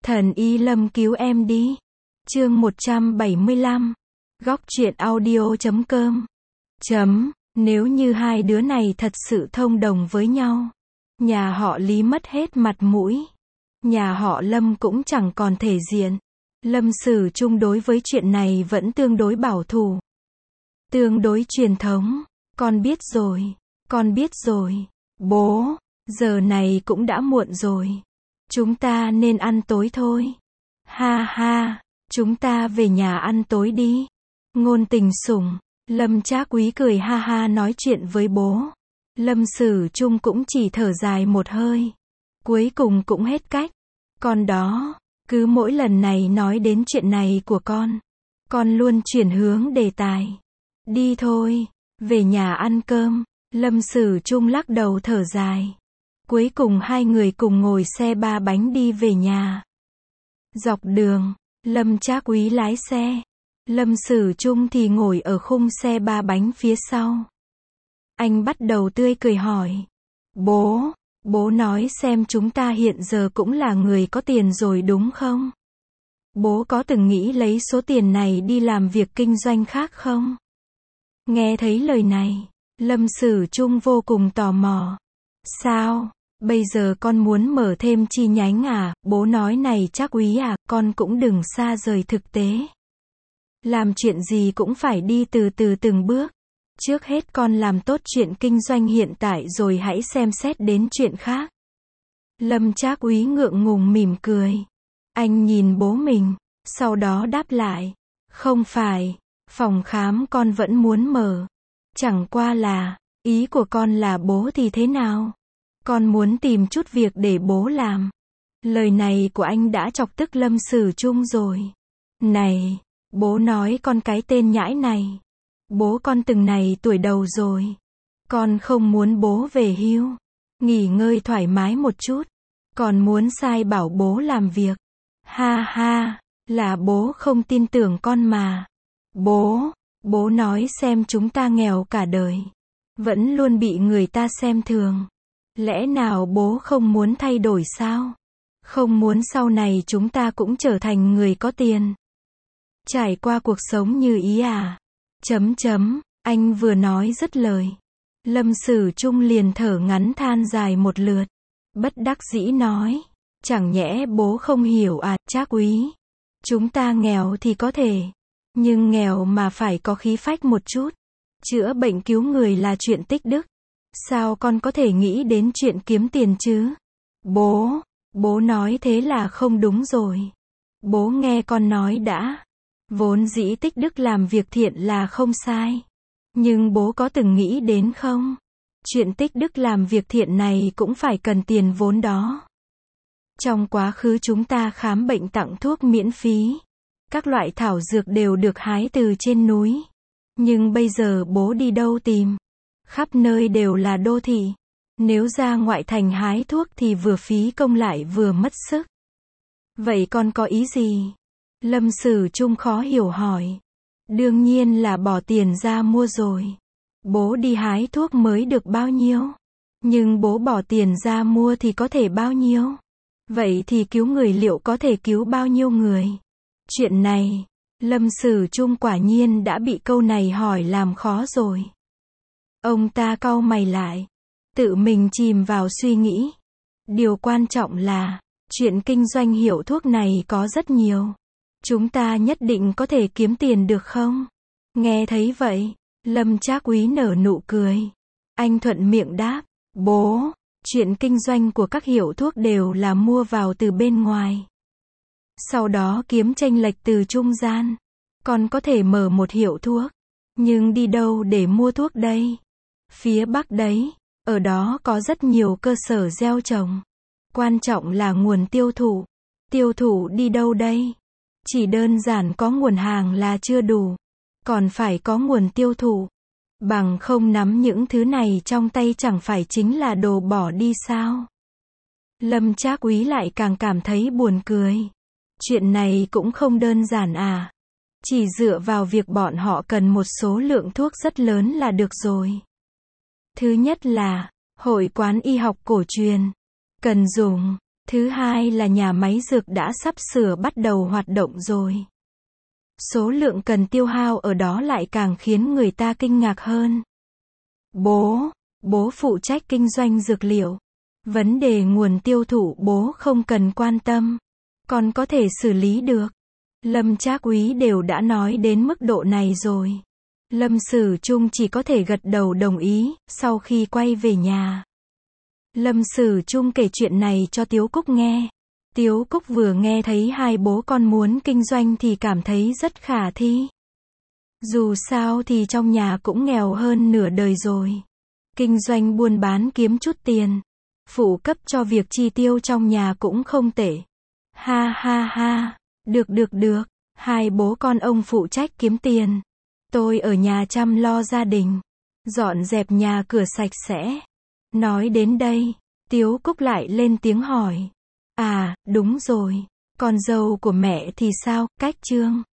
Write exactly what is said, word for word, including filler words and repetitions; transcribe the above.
Thần y Lâm cứu em đi. Chương một trăm bảy mươi lăm. Góc truyện audio chấm com. Chấm, nếu như hai đứa này thật sự thông đồng với nhau, nhà họ Lý mất hết mặt mũi. Nhà họ Lâm cũng chẳng còn thể diện. Lâm Sử Chung đối với chuyện này vẫn tương đối bảo thủ. Tương đối truyền thống. Con biết rồi, con biết rồi. Bố, giờ này cũng đã muộn rồi. Chúng ta nên ăn tối thôi. Ha ha, chúng ta về nhà ăn tối đi. Ngôn Tình Sủng, Lâm Trác Quý cười ha ha nói chuyện với bố. Lâm Sử Chung cũng chỉ thở dài một hơi. Cuối cùng cũng hết cách. Con đó, cứ mỗi lần này nói đến chuyện này của con, con luôn chuyển hướng đề tài. Đi thôi, về nhà ăn cơm. Lâm Sử Chung lắc đầu thở dài. Cuối cùng hai người cùng ngồi xe ba bánh đi về nhà. Dọc đường, Lâm Trác Quý lái xe. Lâm Sử Chung thì ngồi ở khung xe ba bánh phía sau. Anh bắt đầu tươi cười hỏi. Bố, bố nói xem chúng ta hiện giờ cũng là người có tiền rồi đúng không? Bố có từng nghĩ lấy số tiền này đi làm việc kinh doanh khác không? Nghe thấy lời này, Lâm Sử Chung vô cùng tò mò. Sao? Bây giờ con muốn mở thêm chi nhánh à? Bố nói này Trác Quý à, con cũng đừng xa rời thực tế. Làm chuyện gì cũng phải đi từ từ từng bước. Trước hết con làm tốt chuyện kinh doanh hiện tại rồi hãy xem xét đến chuyện khác. Lâm Trác Quý ngượng ngùng mỉm cười. Anh nhìn bố mình, sau đó đáp lại. Không phải, phòng khám con vẫn muốn mở. Chẳng qua là, ý của con là bố thì thế nào? Con muốn tìm chút việc để bố làm. Lời này của anh đã chọc tức Lâm Sử Chung rồi. Này, bố nói con cái tên nhãi này. Bố con từng này tuổi đầu rồi. Con không muốn bố về hưu, nghỉ ngơi thoải mái một chút. Còn muốn sai bảo bố làm việc. Ha ha, là bố không tin tưởng con mà. Bố, bố nói xem chúng ta nghèo cả đời. Vẫn luôn bị người ta xem thường. Lẽ nào bố không muốn thay đổi sao? Không muốn sau này chúng ta cũng trở thành người có tiền. Trải qua cuộc sống như ý à? Chấm chấm, anh vừa nói dứt lời. Lâm Sử Chung liền thở ngắn than dài một lượt. Bất đắc dĩ nói. Chẳng nhẽ bố không hiểu à, Trác Quý? Chúng ta nghèo thì có thể. Nhưng nghèo mà phải có khí phách một chút. Chữa bệnh cứu người là chuyện tích đức. Sao con có thể nghĩ đến chuyện kiếm tiền chứ? Bố, bố nói thế là không đúng rồi. Bố nghe con nói đã. Vốn dĩ tích đức làm việc thiện là không sai. Nhưng bố có từng nghĩ đến không? Chuyện tích đức làm việc thiện này cũng phải cần tiền vốn đó. Trong quá khứ chúng ta khám bệnh tặng thuốc miễn phí. Các loại thảo dược đều được hái từ trên núi. Nhưng bây giờ bố đi đâu tìm? Khắp nơi đều là đô thị. Nếu ra ngoại thành hái thuốc thì vừa phí công lại vừa mất sức. Vậy con có ý gì? Lâm Sử Chung khó hiểu hỏi. Đương nhiên là bỏ tiền ra mua rồi. Bố đi hái thuốc mới được bao nhiêu? Nhưng bố bỏ tiền ra mua thì có thể bao nhiêu? Vậy thì cứu người liệu có thể cứu bao nhiêu người? Chuyện này, Lâm Sử Chung quả nhiên đã bị câu này hỏi làm khó rồi. Ông ta cau mày lại, tự mình chìm vào suy nghĩ. Điều quan trọng là, chuyện kinh doanh hiệu thuốc này có rất nhiều. Chúng ta nhất định có thể kiếm tiền được không? Nghe thấy vậy, Lâm Trác Quý nở nụ cười. Anh thuận miệng đáp, bố, chuyện kinh doanh của các hiệu thuốc đều là mua vào từ bên ngoài. Sau đó kiếm chênh lệch từ trung gian. Còn có thể mở một hiệu thuốc. Nhưng đi đâu để mua thuốc đây? Phía Bắc đấy, ở đó có rất nhiều cơ sở gieo trồng. Quan trọng là nguồn tiêu thụ. Tiêu thụ đi đâu đây? Chỉ đơn giản có nguồn hàng là chưa đủ. Còn phải có nguồn tiêu thụ. Bằng không nắm những thứ này trong tay chẳng phải chính là đồ bỏ đi sao? Lâm Trác Quý lại càng cảm thấy buồn cười. Chuyện này cũng không đơn giản à. Chỉ dựa vào việc bọn họ cần một số lượng thuốc rất lớn là được rồi. Thứ nhất là, hội quán y học cổ truyền. Cần dùng Thứ hai là nhà máy dược đã sắp sửa bắt đầu hoạt động rồi. Số lượng cần tiêu hao ở đó lại càng khiến người ta kinh ngạc hơn. Bố, bố phụ trách kinh doanh dược liệu. Vấn đề nguồn tiêu thụ bố không cần quan tâm. Con có thể xử lý được. Lâm Trác Úy đều đã nói đến mức độ này rồi. Lâm Sử Chung chỉ có thể gật đầu đồng ý, sau khi quay về nhà. Lâm Sử Chung kể chuyện này cho Tiếu Cúc nghe. Tiếu Cúc vừa nghe thấy hai bố con muốn kinh doanh thì cảm thấy rất khả thi. Dù sao thì trong nhà cũng nghèo hơn nửa đời rồi. Kinh doanh buôn bán kiếm chút tiền. Phụ cấp cho việc chi tiêu trong nhà cũng không tệ. Ha ha ha, được được được, hai bố con ông phụ trách kiếm tiền. Tôi ở nhà chăm lo gia đình. Dọn dẹp nhà cửa sạch sẽ. Nói đến đây, Tiếu Cúc lại lên tiếng hỏi. À, đúng rồi. Con dâu của mẹ thì sao, Cách Trương?